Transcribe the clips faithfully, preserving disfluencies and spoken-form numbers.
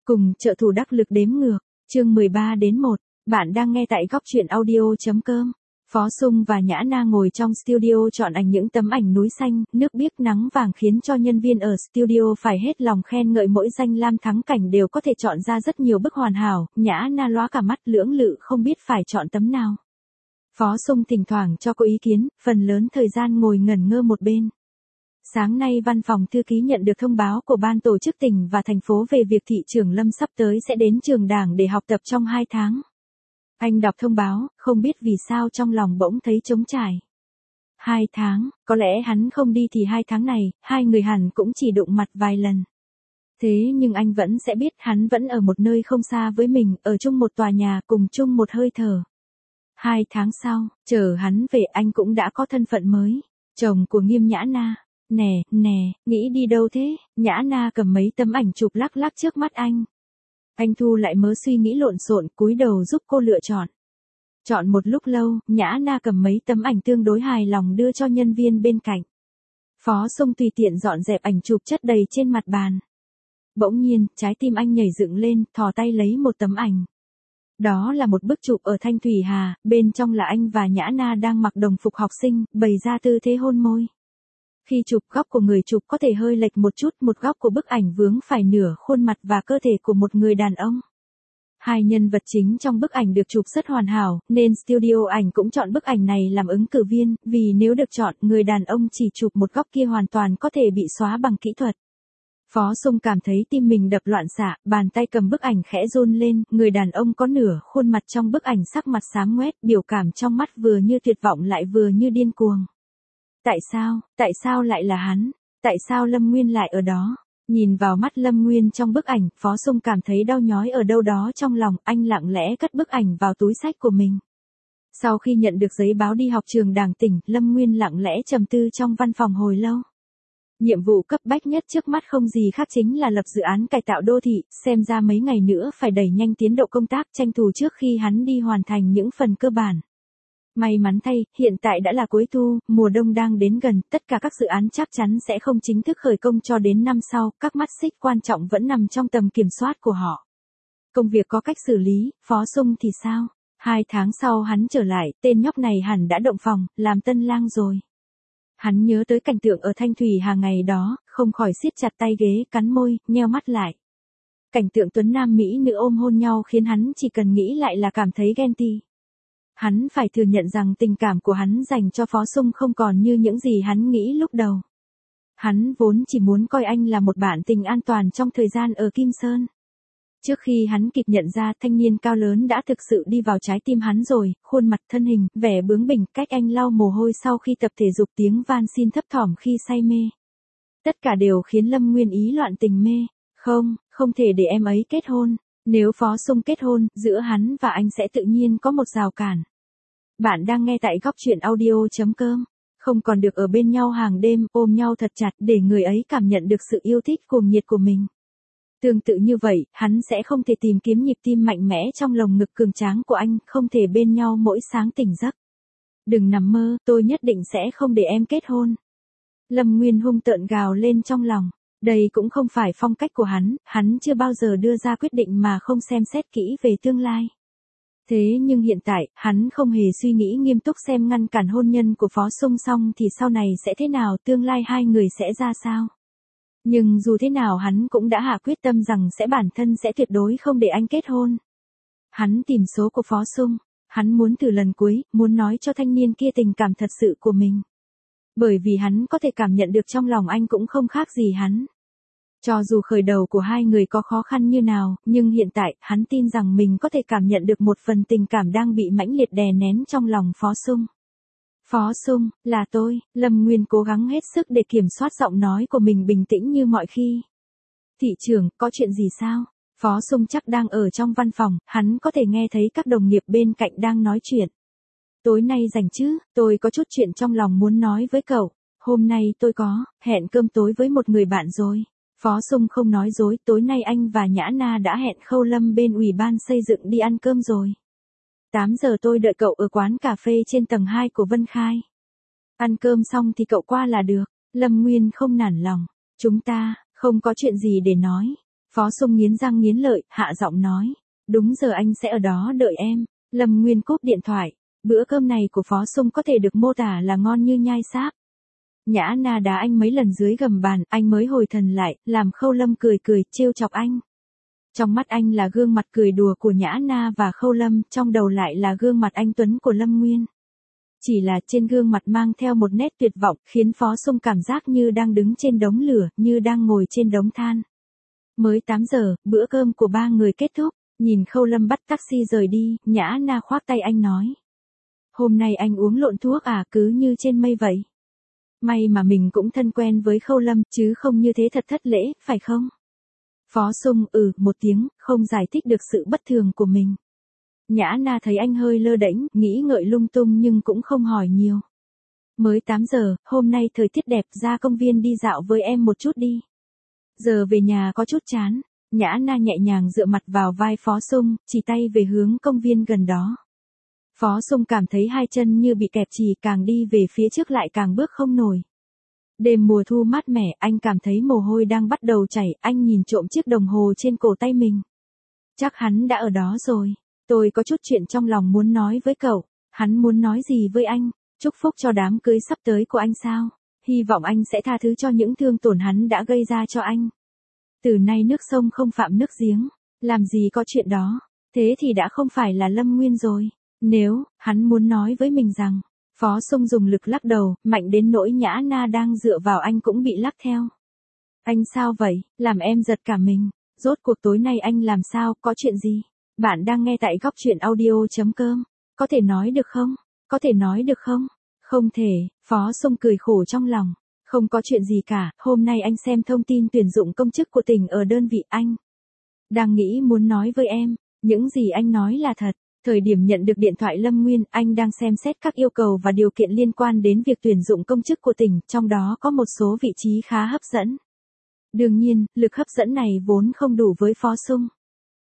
Cùng trợ thủ đắc lực đếm ngược, chương mười ba đến một, bạn đang nghe tại góc truyện audio.com. Phó Sung và Nhã Na ngồi trong studio chọn ảnh những tấm ảnh núi xanh, nước biếc nắng vàng khiến cho nhân viên ở studio phải hết lòng khen ngợi mỗi danh lam thắng cảnh đều có thể chọn ra rất nhiều bức hoàn hảo, Nhã Na lóa cả mắt lưỡng lự không biết phải chọn tấm nào. Phó Sung thỉnh thoảng cho cô ý kiến, phần lớn thời gian ngồi ngẩn ngơ một bên. Sáng nay văn phòng thư ký nhận được thông báo của ban tổ chức tỉnh và thành phố về việc thị trưởng Lâm sắp tới sẽ đến trường đảng để học tập trong hai tháng. Anh đọc thông báo, không biết vì sao trong lòng bỗng thấy trống trải. Hai tháng, có lẽ hắn không đi thì hai tháng này, hai người hẳn cũng chỉ đụng mặt vài lần. Thế nhưng anh vẫn sẽ biết hắn vẫn ở một nơi không xa với mình, ở chung một tòa nhà, cùng chung một hơi thở. Hai tháng sau, chờ hắn về anh cũng đã có thân phận mới, chồng của Nghiêm Nhã Na. Nè, nè, nghĩ đi đâu thế? Nhã Na cầm mấy tấm ảnh chụp lắc lắc trước mắt anh. Anh thu lại mớ suy nghĩ lộn xộn, cúi đầu giúp cô lựa chọn. Chọn một lúc lâu, Nhã Na cầm mấy tấm ảnh tương đối hài lòng đưa cho nhân viên bên cạnh. Phó Sung tùy tiện dọn dẹp ảnh chụp chất đầy trên mặt bàn. Bỗng nhiên, trái tim anh nhảy dựng lên, thò tay lấy một tấm ảnh. Đó là một bức chụp ở Thanh Thủy Hà, bên trong là anh và Nhã Na đang mặc đồng phục học sinh, bày ra tư thế hôn môi. Khi chụp, góc của người chụp có thể hơi lệch một chút, một góc của bức ảnh vướng phải nửa khuôn mặt và cơ thể của một người đàn ông. Hai nhân vật chính trong bức ảnh được chụp rất hoàn hảo, nên studio ảnh cũng chọn bức ảnh này làm ứng cử viên, vì nếu được chọn, người đàn ông chỉ chụp một góc kia hoàn toàn có thể bị xóa bằng kỹ thuật. Phó Sung cảm thấy tim mình đập loạn xạ, bàn tay cầm bức ảnh khẽ run lên, người đàn ông có nửa khuôn mặt trong bức ảnh sắc mặt xám ngoét, biểu cảm trong mắt vừa như tuyệt vọng lại vừa như điên cuồng. Tại sao, tại sao lại là hắn? Tại sao Lâm Nguyên lại ở đó? Nhìn vào mắt Lâm Nguyên trong bức ảnh, Phó Sung cảm thấy đau nhói ở đâu đó trong lòng, anh lặng lẽ cất bức ảnh vào túi xách của mình. Sau khi nhận được giấy báo đi học trường đảng tỉnh, Lâm Nguyên lặng lẽ trầm tư trong văn phòng hồi lâu. Nhiệm vụ cấp bách nhất trước mắt không gì khác chính là lập dự án cải tạo đô thị, xem ra mấy ngày nữa phải đẩy nhanh tiến độ công tác tranh thủ trước khi hắn đi hoàn thành những phần cơ bản. May mắn thay, hiện tại đã là cuối thu, mùa đông đang đến gần, tất cả các dự án chắc chắn sẽ không chính thức khởi công cho đến năm sau, các mắt xích quan trọng vẫn nằm trong tầm kiểm soát của họ. Công việc có cách xử lý, Phó Sung thì sao? Hai tháng sau hắn trở lại, tên nhóc này hẳn đã động phòng, làm tân lang rồi. Hắn nhớ tới cảnh tượng ở Thanh Thủy Hà ngày đó, không khỏi siết chặt tay ghế, cắn môi, nheo mắt lại. Cảnh tượng tuấn nam mỹ nữ ôm hôn nhau khiến hắn chỉ cần nghĩ lại là cảm thấy ghen tị. Hắn phải thừa nhận rằng tình cảm của hắn dành cho Phó Sung không còn như những gì hắn nghĩ lúc đầu. Hắn vốn chỉ muốn coi anh là một bạn tình an toàn trong thời gian ở Kim Sơn. Trước khi hắn kịp nhận ra thanh niên cao lớn đã thực sự đi vào trái tim hắn rồi, khuôn mặt thân hình, vẻ bướng bỉnh, cách anh lau mồ hôi sau khi tập thể dục, tiếng van xin thấp thỏm khi say mê. Tất cả đều khiến Lâm Nguyên ý loạn tình mê. Không, không thể để em ấy kết hôn. Nếu Phó Sung kết hôn, giữa hắn và anh sẽ tự nhiên có một rào cản. Bạn đang nghe tại góc truyện audio.com. Không còn được ở bên nhau hàng đêm, ôm nhau thật chặt để người ấy cảm nhận được sự yêu thích cuồng nhiệt của mình. Tương tự như vậy, hắn sẽ không thể tìm kiếm nhịp tim mạnh mẽ trong lồng ngực cường tráng của anh, không thể bên nhau mỗi sáng tỉnh giấc. Đừng nằm mơ, tôi nhất định sẽ không để em kết hôn. Lâm Nguyên hung tợn gào lên trong lòng. Đây cũng không phải phong cách của hắn, hắn chưa bao giờ đưa ra quyết định mà không xem xét kỹ về tương lai. Thế nhưng hiện tại, hắn không hề suy nghĩ nghiêm túc xem ngăn cản hôn nhân của Phó Sung xong thì sau này sẽ thế nào, tương lai hai người sẽ ra sao. Nhưng dù thế nào hắn cũng đã hạ quyết tâm rằng sẽ bản thân sẽ tuyệt đối không để anh kết hôn. Hắn tìm số của Phó Sung, hắn muốn thử lần cuối, muốn nói cho thanh niên kia tình cảm thật sự của mình. Bởi vì hắn có thể cảm nhận được trong lòng anh cũng không khác gì hắn. Cho dù khởi đầu của hai người có khó khăn như nào, nhưng hiện tại, hắn tin rằng mình có thể cảm nhận được một phần tình cảm đang bị mãnh liệt đè nén trong lòng Phó Sung. Phó Sung, là tôi, Lâm Nguyên cố gắng hết sức để kiểm soát giọng nói của mình bình tĩnh như mọi khi. Thị trưởng, có chuyện gì sao? Phó Sung chắc đang ở trong văn phòng, hắn có thể nghe thấy các đồng nghiệp bên cạnh đang nói chuyện. Tối nay rảnh chứ, tôi có chút chuyện trong lòng muốn nói với cậu. Hôm nay tôi có hẹn cơm tối với một người bạn rồi. Phó Sung không nói dối, tối nay anh và Nhã Na đã hẹn Khâu Lâm bên ủy ban xây dựng đi ăn cơm rồi. tám giờ tôi đợi cậu ở quán cà phê trên tầng hai của Vân Khai. Ăn cơm xong thì cậu qua là được. Lâm Nguyên không nản lòng. Chúng ta, không có chuyện gì để nói. Phó Sung nghiến răng nghiến lợi, hạ giọng nói. Đúng giờ anh sẽ ở đó đợi em. Lâm Nguyên cúp điện thoại. Bữa cơm này của Phó Sung có thể được mô tả là ngon như nhai sáp. Nhã Na đá anh mấy lần dưới gầm bàn, anh mới hồi thần lại, làm Khâu Lâm cười cười, trêu chọc anh. Trong mắt anh là gương mặt cười đùa của Nhã Na và Khâu Lâm, trong đầu lại là gương mặt anh tuấn của Lâm Nguyên. Chỉ là trên gương mặt mang theo một nét tuyệt vọng, khiến Phó Sung cảm giác như đang đứng trên đống lửa, như đang ngồi trên đống than. Mới tám giờ, bữa cơm của ba người kết thúc, nhìn Khâu Lâm bắt taxi rời đi, Nhã Na khoác tay anh nói. Hôm nay anh uống lộn thuốc à, cứ như trên mây vậy. May mà mình cũng thân quen với Khâu Lâm, chứ không như thế thật thất lễ, phải không? Phó Sung ừ một tiếng, không giải thích được sự bất thường của mình. Nhã Na thấy anh hơi lơ đễnh, nghĩ ngợi lung tung nhưng cũng không hỏi nhiều. Mới tám giờ, hôm nay thời tiết đẹp, ra công viên đi dạo với em một chút đi. Giờ về nhà có chút chán. Nhã Na nhẹ nhàng dựa mặt vào vai Phó Sung, chỉ tay về hướng công viên gần đó. Phó Sung cảm thấy hai chân như bị kẹp chì, càng đi về phía trước lại càng bước không nổi. Đêm mùa thu mát mẻ, anh cảm thấy mồ hôi đang bắt đầu chảy, anh nhìn trộm chiếc đồng hồ trên cổ tay mình. Chắc hắn đã ở đó rồi. Tôi có chút chuyện trong lòng muốn nói với cậu. Hắn muốn nói gì với anh? Chúc phúc cho đám cưới sắp tới của anh sao? Hy vọng anh sẽ tha thứ cho những thương tổn hắn đã gây ra cho anh. Từ nay nước sông không phạm nước giếng. Làm gì có chuyện đó. Thế thì đã không phải là Lâm Nguyên rồi. Nếu, hắn muốn nói với mình rằng, Phó Sung dùng lực lắc đầu, mạnh đến nỗi Nhã Na đang dựa vào anh cũng bị lắc theo. Anh sao vậy, làm em giật cả mình. Rốt cuộc tối nay anh làm sao, có chuyện gì? Bạn đang nghe tại góc truyện audio.com. Có thể nói được không? Có thể nói được không? Không thể, Phó Sung cười khổ trong lòng. Không có chuyện gì cả, hôm nay anh xem thông tin tuyển dụng công chức của tỉnh ở đơn vị anh. Đang nghĩ muốn nói với em, những gì anh nói là thật. Thời điểm nhận được điện thoại Lâm Nguyên, anh đang xem xét các yêu cầu và điều kiện liên quan đến việc tuyển dụng công chức của tỉnh, trong đó có một số vị trí khá hấp dẫn. Đương nhiên, lực hấp dẫn này vốn không đủ với Phó Sung.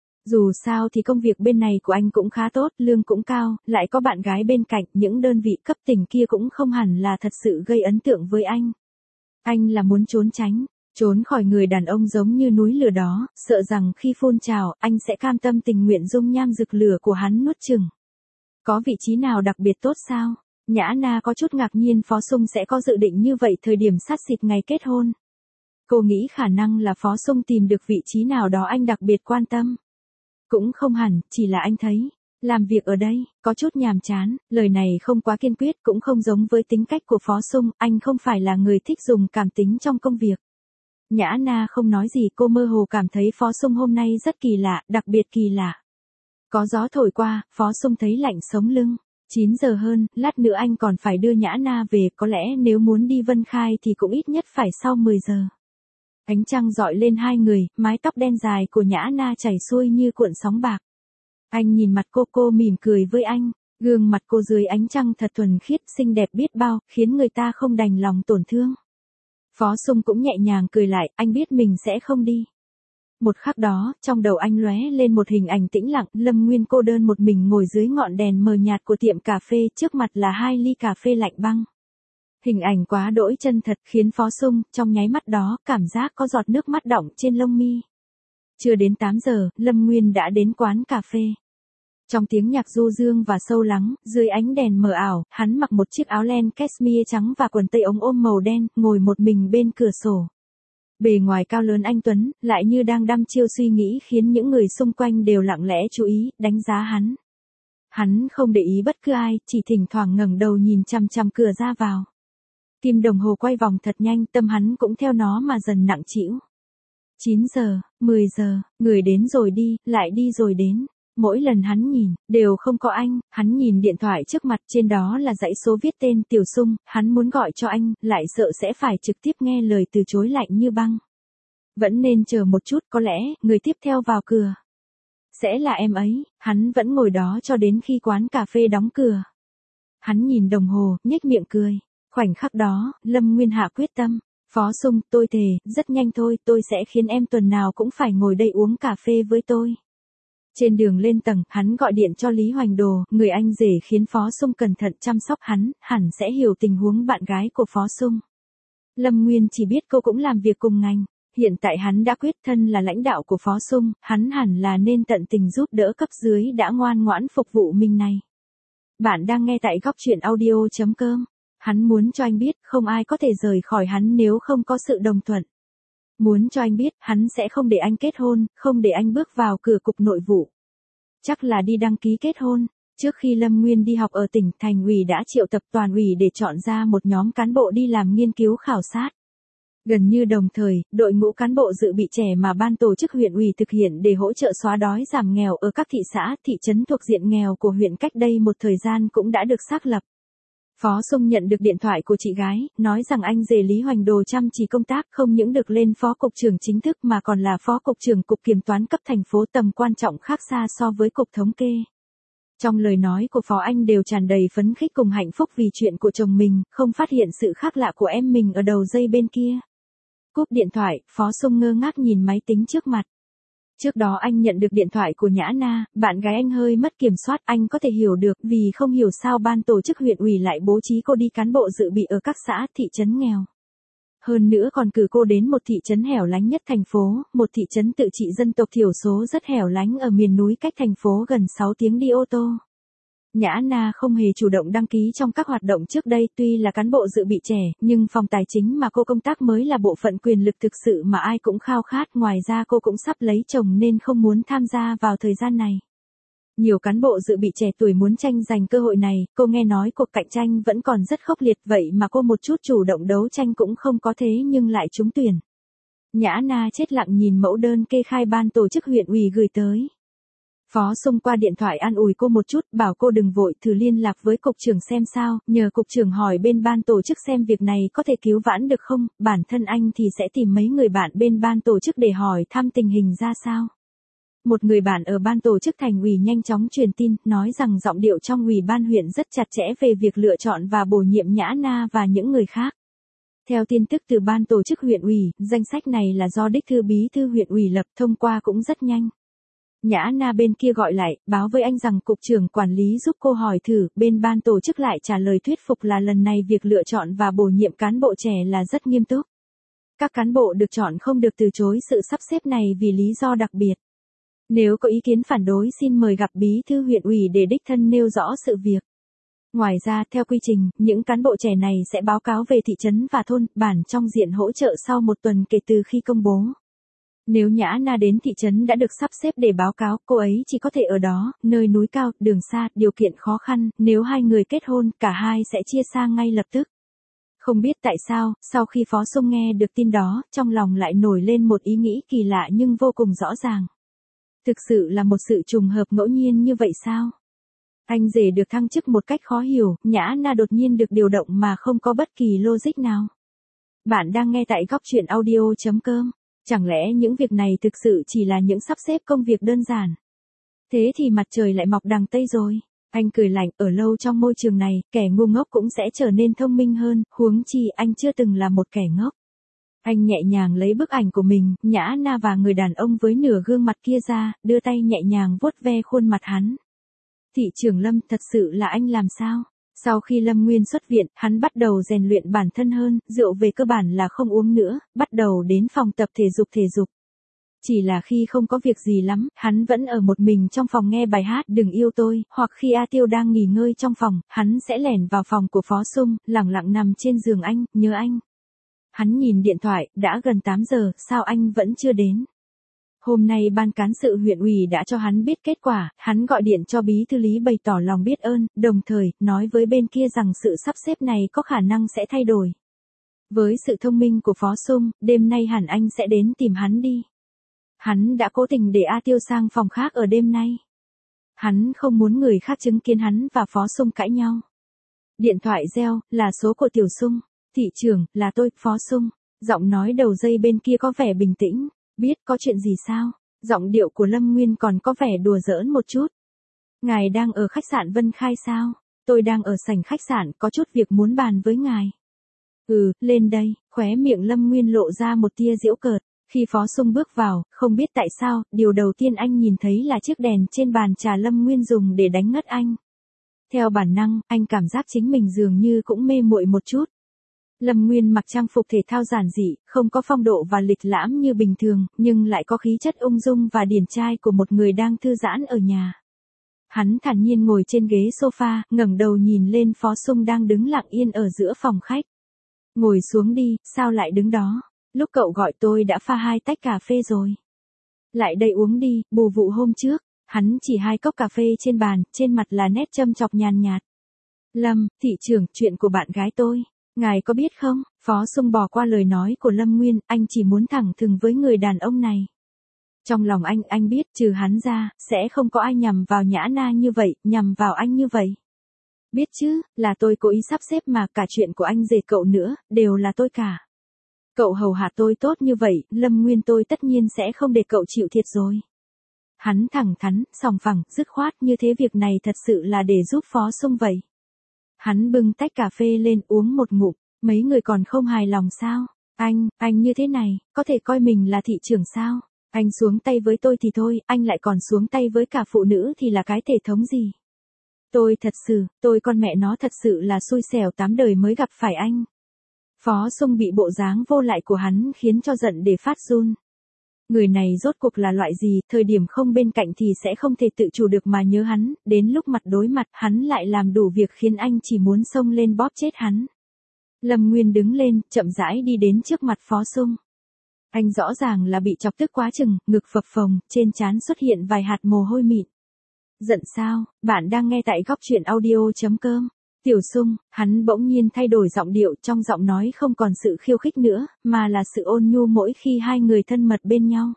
Dù sao thì công việc bên này của anh cũng khá tốt, lương cũng cao, lại có bạn gái bên cạnh, những đơn vị cấp tỉnh kia cũng không hẳn là thật sự gây ấn tượng với anh. Anh là muốn trốn tránh, trốn khỏi người đàn ông giống như núi lửa đó, sợ rằng khi phun trào, anh sẽ cam tâm tình nguyện dung nham rực lửa của hắn nuốt chửng. Có vị trí nào đặc biệt tốt sao? Nhã Na có chút ngạc nhiên Phó Sung sẽ có dự định như vậy thời điểm sát xịt ngày kết hôn. Cô nghĩ khả năng là Phó Sung tìm được vị trí nào đó anh đặc biệt quan tâm. Cũng không hẳn, chỉ là anh thấy, làm việc ở đây, có chút nhàm chán, lời này không quá kiên quyết, cũng không giống với tính cách của Phó Sung, anh không phải là người thích dùng cảm tính trong công việc. Nhã Na không nói gì, cô mơ hồ cảm thấy Phó Sung hôm nay rất kỳ lạ, đặc biệt kỳ lạ. Có gió thổi qua, Phó Sung thấy lạnh sống lưng. chín giờ hơn, lát nữa anh còn phải đưa Nhã Na về, có lẽ nếu muốn đi Vân Khai thì cũng ít nhất phải sau mười giờ. Ánh trăng dọi lên hai người, mái tóc đen dài của Nhã Na chảy xuôi như cuộn sóng bạc. Anh nhìn mặt cô, cô mỉm cười với anh, gương mặt cô dưới ánh trăng thật thuần khiết, xinh đẹp biết bao, khiến người ta không đành lòng tổn thương. Phó Sung cũng nhẹ nhàng cười lại, anh biết mình sẽ không đi. Một khắc đó, trong đầu anh lóe lên một hình ảnh tĩnh lặng, Lâm Nguyên cô đơn một mình ngồi dưới ngọn đèn mờ nhạt của tiệm cà phê, trước mặt là hai ly cà phê lạnh băng. Hình ảnh quá đỗi chân thật khiến Phó Sung, trong nháy mắt đó, cảm giác có giọt nước mắt đọng trên lông mi. Chưa đến tám giờ, Lâm Nguyên đã đến quán cà phê. Trong tiếng nhạc du dương và sâu lắng, dưới ánh đèn mờ ảo, hắn mặc một chiếc áo len cashmere trắng và quần tây ống ôm màu đen, ngồi một mình bên cửa sổ. Bề ngoài cao lớn anh tuấn, lại như đang đăm chiêu suy nghĩ khiến những người xung quanh đều lặng lẽ chú ý, đánh giá hắn. Hắn không để ý bất cứ ai, chỉ thỉnh thoảng ngẩng đầu nhìn chằm chằm cửa ra vào. Kim đồng hồ quay vòng thật nhanh, tâm hắn cũng theo nó mà dần nặng trĩu. chín giờ, mười giờ, người đến rồi đi, lại đi rồi đến. Mỗi lần hắn nhìn, đều không có anh, hắn nhìn điện thoại trước mặt, trên đó là dãy số viết tên Tiểu Sung, hắn muốn gọi cho anh, lại sợ sẽ phải trực tiếp nghe lời từ chối lạnh như băng. Vẫn nên chờ một chút, có lẽ, người tiếp theo vào cửa sẽ là em ấy, hắn vẫn ngồi đó cho đến khi quán cà phê đóng cửa. Hắn nhìn đồng hồ, nhếch miệng cười. Khoảnh khắc đó, Lâm Nguyên hạ quyết tâm. Phó Sung, tôi thề, rất nhanh thôi, tôi sẽ khiến em tuần nào cũng phải ngồi đây uống cà phê với tôi. Trên đường lên tầng, hắn gọi điện cho Lý Hoành Đồ, người anh rể khiến Phó Sung cẩn thận chăm sóc hắn, hẳn sẽ hiểu tình huống bạn gái của Phó Sung. Lâm Nguyên chỉ biết cô cũng làm việc cùng ngành, Hiện tại hắn đã quyết thân là lãnh đạo của Phó Sung, hắn hẳn là nên tận tình giúp đỡ cấp dưới đã ngoan ngoãn phục vụ mình này. Bạn đang nghe tại góc chuyện audio chấm com. Hắn muốn cho anh biết không ai có thể rời khỏi hắn nếu không có sự đồng thuận. Muốn cho anh biết hắn sẽ không để anh kết hôn, không để anh bước vào cửa cục nội vụ. Chắc là đi đăng ký kết hôn. Trước khi Lâm Nguyên đi học ở tỉnh, thành ủy đã triệu tập toàn ủy để chọn ra một nhóm cán bộ đi làm nghiên cứu khảo sát. Gần như đồng thời, đội ngũ cán bộ dự bị trẻ mà ban tổ chức huyện ủy thực hiện để hỗ trợ xóa đói giảm nghèo ở các thị xã, thị trấn thuộc diện nghèo của huyện cách đây một thời gian cũng đã được xác lập. Phó Sung nhận được điện thoại của chị gái, nói rằng anh rể Lý Hoành Đồ chăm chỉ công tác không những được lên phó cục trưởng chính thức mà còn là phó cục trưởng cục kiểm toán cấp thành phố, tầm quan trọng khác xa so với cục thống kê. Trong lời nói của Phó Anh đều tràn đầy phấn khích cùng hạnh phúc vì chuyện của chồng mình, không phát hiện sự khác lạ của em mình ở đầu dây bên kia. Cúp điện thoại, Phó Sung ngơ ngác nhìn máy tính trước mặt. Trước đó anh nhận được điện thoại của Nhã Na, bạn gái anh hơi mất kiểm soát, anh có thể hiểu được vì không hiểu sao ban tổ chức huyện ủy lại bố trí cô đi cán bộ dự bị ở các xã, thị trấn nghèo. Hơn nữa còn cử cô đến một thị trấn hẻo lánh nhất thành phố, một thị trấn tự trị dân tộc thiểu số rất hẻo lánh ở miền núi cách thành phố gần sáu tiếng đi ô tô. Nhã Na không hề chủ động đăng ký trong các hoạt động trước đây, tuy là cán bộ dự bị trẻ, nhưng phòng tài chính mà cô công tác mới là bộ phận quyền lực thực sự mà ai cũng khao khát, ngoài ra cô cũng sắp lấy chồng nên không muốn tham gia vào thời gian này. Nhiều cán bộ dự bị trẻ tuổi muốn tranh giành cơ hội này, cô nghe nói cuộc cạnh tranh vẫn còn rất khốc liệt, vậy mà cô một chút chủ động đấu tranh cũng không có thế nhưng lại trúng tuyển. Nhã Na chết lặng nhìn mẫu đơn kê khai ban tổ chức huyện ủy gửi tới. Phó Sung qua điện thoại an ủi cô một chút, bảo cô đừng vội, thử liên lạc với cục trưởng xem sao, nhờ cục trưởng hỏi bên ban tổ chức xem việc này có thể cứu vãn được không, bản thân anh thì sẽ tìm mấy người bạn bên ban tổ chức để hỏi thăm tình hình ra sao. Một người bạn ở ban tổ chức thành ủy nhanh chóng truyền tin, nói rằng giọng điệu trong ủy ban huyện rất chặt chẽ về việc lựa chọn và bổ nhiệm Nhã Na và những người khác. Theo tin tức từ ban tổ chức huyện ủy, danh sách này là do đích thư bí thư huyện ủy lập, thông qua cũng rất nhanh. Nhã Na bên kia gọi lại, báo với anh rằng cục trưởng quản lý giúp cô hỏi thử, bên ban tổ chức lại trả lời thuyết phục là lần này việc lựa chọn và bổ nhiệm cán bộ trẻ là rất nghiêm túc. Các cán bộ được chọn không được từ chối sự sắp xếp này vì lý do đặc biệt. Nếu có ý kiến phản đối xin mời gặp bí thư huyện ủy để đích thân nêu rõ sự việc. Ngoài ra, theo quy trình, những cán bộ trẻ này sẽ báo cáo về thị trấn và thôn, bản trong diện hỗ trợ sau một tuần kể từ khi công bố. Nếu Nhã Na đến thị trấn đã được sắp xếp để báo cáo, cô ấy chỉ có thể ở đó, nơi núi cao, đường xa, điều kiện khó khăn, nếu hai người kết hôn, cả hai sẽ chia xa ngay lập tức. Không biết tại sao, sau khi Phó Sung nghe được tin đó, trong lòng lại nổi lên một ý nghĩ kỳ lạ nhưng vô cùng rõ ràng. Thực sự là một sự trùng hợp ngẫu nhiên như vậy sao? Anh rể được thăng chức một cách khó hiểu, Nhã Na đột nhiên được điều động mà không có bất kỳ logic nào. Bạn đang nghe tại góc chuyện audio chấm com. Chẳng lẽ những việc này thực sự chỉ là những sắp xếp công việc đơn giản? Thế thì mặt trời lại mọc đằng Tây rồi. Anh cười lạnh, ở lâu trong môi trường này, kẻ ngu ngốc cũng sẽ trở nên thông minh hơn, huống chi anh chưa từng là một kẻ ngốc. Anh nhẹ nhàng lấy bức ảnh của mình, Nhã Na và người đàn ông với nửa gương mặt kia ra, đưa tay nhẹ nhàng vuốt ve khuôn mặt hắn. Thị trưởng Lâm, thật sự là anh làm sao? Sau khi Lâm Nguyên xuất viện, hắn bắt đầu rèn luyện bản thân hơn, rượu về cơ bản là không uống nữa, bắt đầu đến phòng tập thể dục thể dục. Chỉ là khi không có việc gì lắm, hắn vẫn ở một mình trong phòng nghe bài hát Đừng Yêu Tôi, hoặc khi A Tiêu đang nghỉ ngơi trong phòng, hắn sẽ lẻn vào phòng của Phó Sung, lẳng lặng nằm trên giường anh, nhớ anh. Hắn nhìn điện thoại, đã gần tám giờ, sao anh vẫn chưa đến? Hôm nay ban cán sự huyện ủy đã cho hắn biết kết quả, hắn gọi điện cho bí thư Lý bày tỏ lòng biết ơn, đồng thời, nói với bên kia rằng sự sắp xếp này có khả năng sẽ thay đổi. Với sự thông minh của Phó Sung, đêm nay hẳn anh sẽ đến tìm hắn đi. Hắn đã cố tình để A Tiêu sang phòng khác ở đêm nay. Hắn không muốn người khác chứng kiến hắn và Phó Sung cãi nhau. Điện thoại reo, là số của Tiểu Sung. Thị trưởng, là tôi, Phó Sung. Giọng nói đầu dây bên kia có vẻ bình tĩnh. Biết có chuyện gì sao? Giọng điệu của Lâm Nguyên còn có vẻ đùa giỡn một chút. Ngài đang ở khách sạn Vân Khai sao? Tôi đang ở sảnh khách sạn, có chút việc muốn bàn với ngài. Ừ, lên đây, khóe miệng Lâm Nguyên lộ ra một tia giễu cợt. Khi Phó Sung bước vào, không biết tại sao, điều đầu tiên anh nhìn thấy là chiếc đèn trên bàn trà Lâm Nguyên dùng để đánh ngất anh. Theo bản năng, anh cảm giác chính mình dường như cũng mê muội một chút. Lâm Nguyên mặc trang phục thể thao giản dị, không có phong độ và lịch lãm như bình thường, nhưng lại có khí chất ung dung và điển trai của một người đang thư giãn ở nhà. Hắn thản nhiên ngồi trên ghế sofa, ngẩng đầu nhìn lên Phó Sung đang đứng lặng yên ở giữa phòng khách. Ngồi xuống đi, sao lại đứng đó? Lúc cậu gọi tôi đã pha hai tách cà phê rồi. Lại đây uống đi, bù vụ hôm trước. Hắn chỉ hai cốc cà phê trên bàn, trên mặt là nét châm chọc nhàn nhạt. Lâm, thị trưởng, chuyện của bạn gái tôi. Ngài có biết không? Phó Sung bỏ qua lời nói của Lâm Nguyên, anh chỉ muốn thẳng thừng với người đàn ông này. Trong lòng anh, anh biết trừ hắn ra, sẽ không có ai nhằm vào Nhã Na như vậy, nhằm vào anh như vậy. Biết chứ, là tôi cố ý sắp xếp mà cả chuyện của anh dệt cậu nữa, đều là tôi cả. Cậu hầu hạ tôi tốt như vậy, Lâm Nguyên tôi tất nhiên sẽ không để cậu chịu thiệt rồi. Hắn thẳng thắn, sòng phẳng, dứt khoát như thế việc này thật sự là để giúp Phó Sung vậy. Hắn bưng tách cà phê lên uống một ngụm, mấy người còn không hài lòng sao? Anh, anh như thế này, có thể coi mình là thị trưởng sao? Anh xuống tay với tôi thì thôi, anh lại còn xuống tay với cả phụ nữ thì là cái thể thống gì? Tôi thật sự, tôi con mẹ nó thật sự là xui xẻo tám đời mới gặp phải anh. Phó Sung bị bộ dáng vô lại của hắn khiến cho giận để phát run. Người này rốt cuộc là loại gì, thời điểm không bên cạnh thì sẽ không thể tự chủ được mà nhớ hắn, đến lúc mặt đối mặt hắn lại làm đủ việc khiến anh chỉ muốn xông lên bóp chết hắn. Lâm Nguyên đứng lên, chậm rãi đi đến trước mặt Phó Sung. Anh rõ ràng là bị chọc tức quá chừng, ngực phập phồng, trên trán xuất hiện vài hạt mồ hôi mịn. Giận sao, bạn đang nghe tại góc truyện audio.com. Tiểu Sung, hắn bỗng nhiên thay đổi giọng điệu, trong giọng nói không còn sự khiêu khích nữa, mà là sự ôn nhu mỗi khi hai người thân mật bên nhau.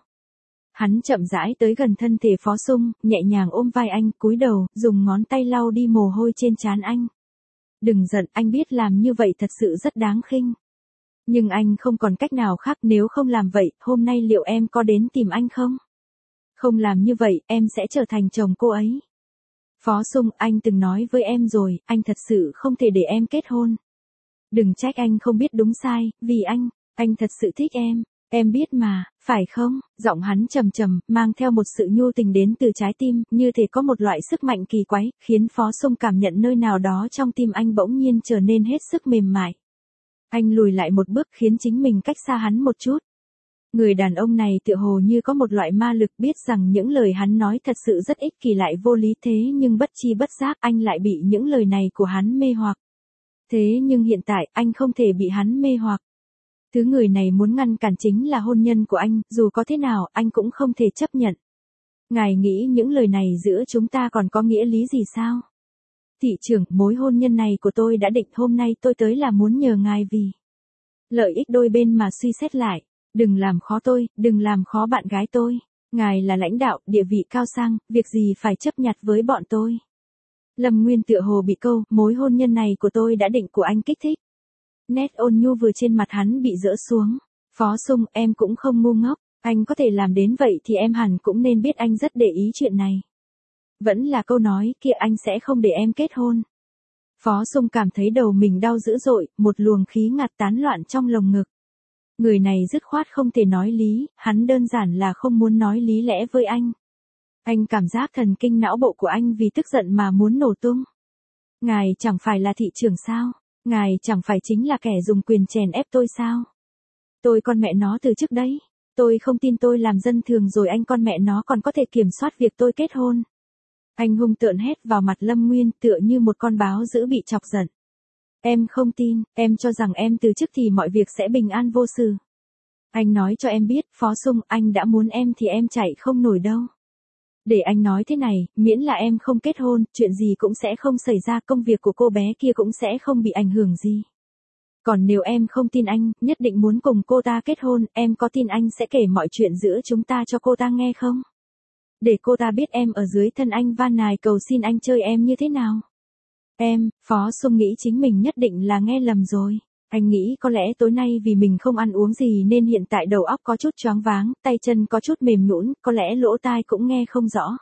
Hắn chậm rãi tới gần thân thể Phó Sung, nhẹ nhàng ôm vai anh, cúi đầu, dùng ngón tay lau đi mồ hôi trên trán anh. Đừng giận, anh biết làm như vậy thật sự rất đáng khinh. Nhưng anh không còn cách nào khác, nếu không làm vậy, hôm nay liệu em có đến tìm anh không? Không làm như vậy, em sẽ trở thành chồng cô ấy. Phó Sung, anh từng nói với em rồi, anh thật sự không thể để em kết hôn. Đừng trách anh không biết đúng sai, vì anh, anh thật sự thích em, em biết mà, phải không? Giọng hắn trầm trầm, mang theo một sự nhu tình đến từ trái tim, như thể có một loại sức mạnh kỳ quái, khiến Phó Sung cảm nhận nơi nào đó trong tim anh bỗng nhiên trở nên hết sức mềm mại. Anh lùi lại một bước khiến chính mình cách xa hắn một chút. Người đàn ông này tựa hồ như có một loại ma lực, biết rằng những lời hắn nói thật sự rất ích kỷ lại vô lý, thế nhưng bất chi bất giác anh lại bị những lời này của hắn mê hoặc. Thế nhưng hiện tại anh không thể bị hắn mê hoặc. Thứ người này muốn ngăn cản chính là hôn nhân của anh, dù có thế nào anh cũng không thể chấp nhận. Ngài nghĩ những lời này giữa chúng ta còn có nghĩa lý gì sao? Thị trưởng, mối hôn nhân này của tôi đã định, hôm nay tôi tới là muốn nhờ ngài vì lợi ích đôi bên mà suy xét lại. Đừng làm khó tôi, đừng làm khó bạn gái tôi. Ngài là lãnh đạo, địa vị cao sang, việc gì phải chấp nhặt với bọn tôi. Lâm Nguyên tựa hồ bị câu, mối hôn nhân này của tôi đã định của anh kích thích. Nét ôn nhu vừa trên mặt hắn bị dỡ xuống. Phó Sung, em cũng không ngu ngốc, anh có thể làm đến vậy thì em hẳn cũng nên biết anh rất để ý chuyện này. Vẫn là câu nói kia, anh sẽ không để em kết hôn. Phó Sung cảm thấy đầu mình đau dữ dội, một luồng khí ngạt tán loạn trong lồng ngực. Người này dứt khoát không thể nói lý, hắn đơn giản là không muốn nói lý lẽ với anh. Anh cảm giác thần kinh não bộ của anh vì tức giận mà muốn nổ tung. Ngài chẳng phải là thị trưởng sao? Ngài chẳng phải chính là kẻ dùng quyền chèn ép tôi sao? Tôi con mẹ nó từ trước đấy. Tôi không tin tôi làm dân thường rồi anh con mẹ nó còn có thể kiểm soát việc tôi kết hôn. Anh hung tợn hét vào mặt Lâm Nguyên tựa như một con báo dữ bị chọc giận. Em không tin, em cho rằng em từ chức thì mọi việc sẽ bình an vô sự. Anh nói cho em biết, Phó Sung, anh đã muốn em thì em chạy không nổi đâu. Để anh nói thế này, miễn là em không kết hôn, chuyện gì cũng sẽ không xảy ra, công việc của cô bé kia cũng sẽ không bị ảnh hưởng gì. Còn nếu em không tin anh, nhất định muốn cùng cô ta kết hôn, em có tin anh sẽ kể mọi chuyện giữa chúng ta cho cô ta nghe không? Để cô ta biết em ở dưới thân anh van nài cầu xin anh chơi em như thế nào? Em, Phó Sung nghĩ chính mình nhất định là nghe lầm rồi. Anh nghĩ có lẽ tối nay vì mình không ăn uống gì nên hiện tại đầu óc có chút choáng váng, tay chân có chút mềm nhũn, có lẽ lỗ tai cũng nghe không rõ.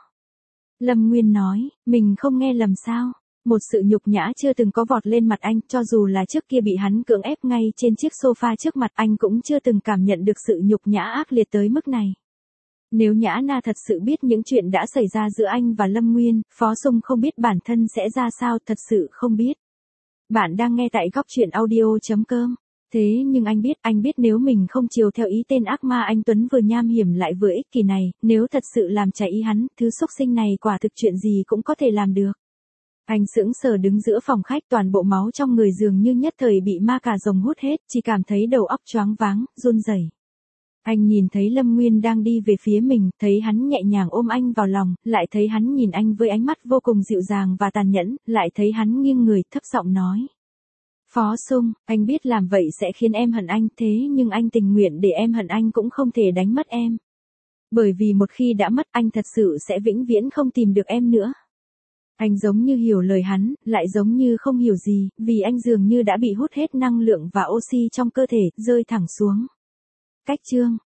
Lâm Nguyên nói, mình không nghe lầm sao? Một sự nhục nhã chưa từng có vọt lên mặt anh, cho dù là trước kia bị hắn cưỡng ép ngay trên chiếc sofa trước mặt anh cũng chưa từng cảm nhận được sự nhục nhã ác liệt tới mức này. Nếu Nhã Na thật sự biết những chuyện đã xảy ra giữa anh và Lâm Nguyên, Phó Sung không biết bản thân sẽ ra sao, thật sự không biết. Bạn đang nghe tại góc truyện audio chấm com. Thế nhưng anh biết, anh biết nếu mình không chiều theo ý tên ác ma anh Tuấn vừa nham hiểm lại vừa ích kỷ này, nếu thật sự làm trái ý hắn, thứ xúc sinh này quả thực chuyện gì cũng có thể làm được. Anh sững sờ đứng giữa phòng khách, toàn bộ máu trong người dường như nhất thời bị ma cà rồng hút hết, chỉ cảm thấy đầu óc choáng váng, run rẩy. Anh nhìn thấy Lâm Nguyên đang đi về phía mình, thấy hắn nhẹ nhàng ôm anh vào lòng, lại thấy hắn nhìn anh với ánh mắt vô cùng dịu dàng và tàn nhẫn, lại thấy hắn nghiêng người, thấp giọng nói. Phó Sung, anh biết làm vậy sẽ khiến em hận anh, thế nhưng anh tình nguyện để em hận anh cũng không thể đánh mất em. Bởi vì một khi đã mất anh thật sự sẽ vĩnh viễn không tìm được em nữa. Anh giống như hiểu lời hắn, lại giống như không hiểu gì, vì anh dường như đã bị hút hết năng lượng và oxy trong cơ thể, rơi thẳng xuống. Cách chương